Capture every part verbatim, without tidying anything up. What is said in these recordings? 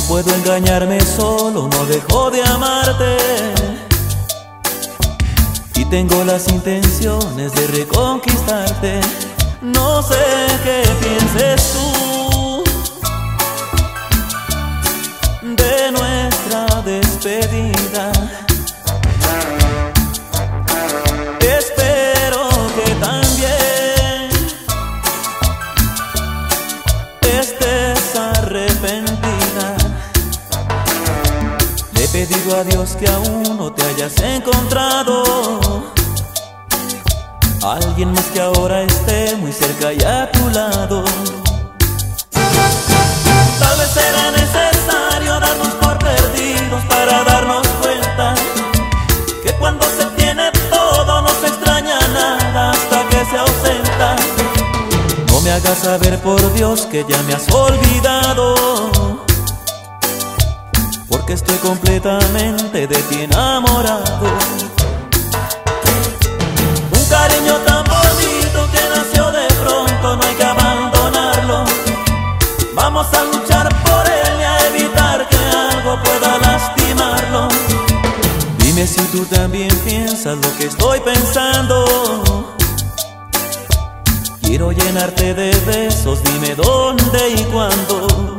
puedo engañarme solo, no dejo de amarte. Y tengo las intenciones de reconquistarte. No sé qué pienses tú de nuestra despedida. Espero que también estés arrepentida. Le he pedido a Dios que aún no te hayas encontrado alguien más que ahora esté muy cerca y a tu lado. Tal vez será necesario darnos por perdidos para darnos cuenta que cuando se tiene todo no se extraña nada hasta que se ausenta. No me hagas saber por Dios que ya me has olvidado, porque estoy completamente de ti enamorado. Un cariño tan bonito que nació de pronto, no hay que abandonarlo. Vamos a luchar por él y a evitar que algo pueda lastimarlo. Dime si tú también piensas lo que estoy pensando. Quiero llenarte de besos, dime dónde y cuándo.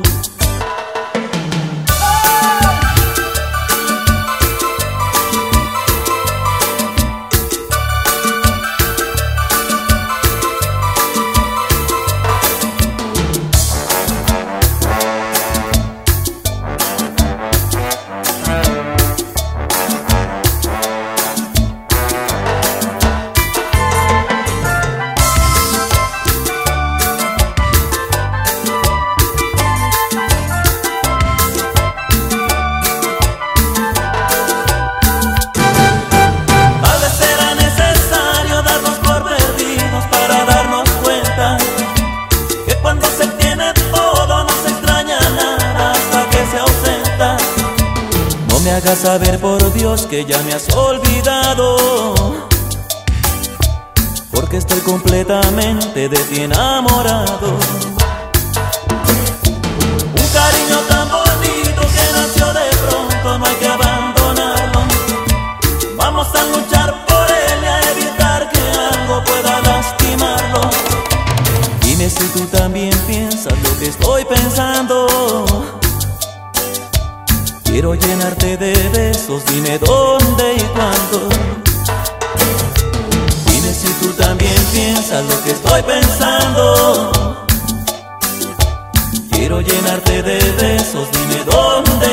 No me hagas saber por Dios que ya me has olvidado, porque estoy completamente de ti enamorado. Un cariño tan bonito que nació de pronto, no hay que abandonarlo. Vamos a luchar por él y a evitar que algo pueda lastimarlo. Dime si tú también piensas lo que estoy pensando. Quiero llenarte de besos, dime dónde y cuándo. Dime si tú también piensas lo que estoy pensando. Quiero llenarte de besos, dime dónde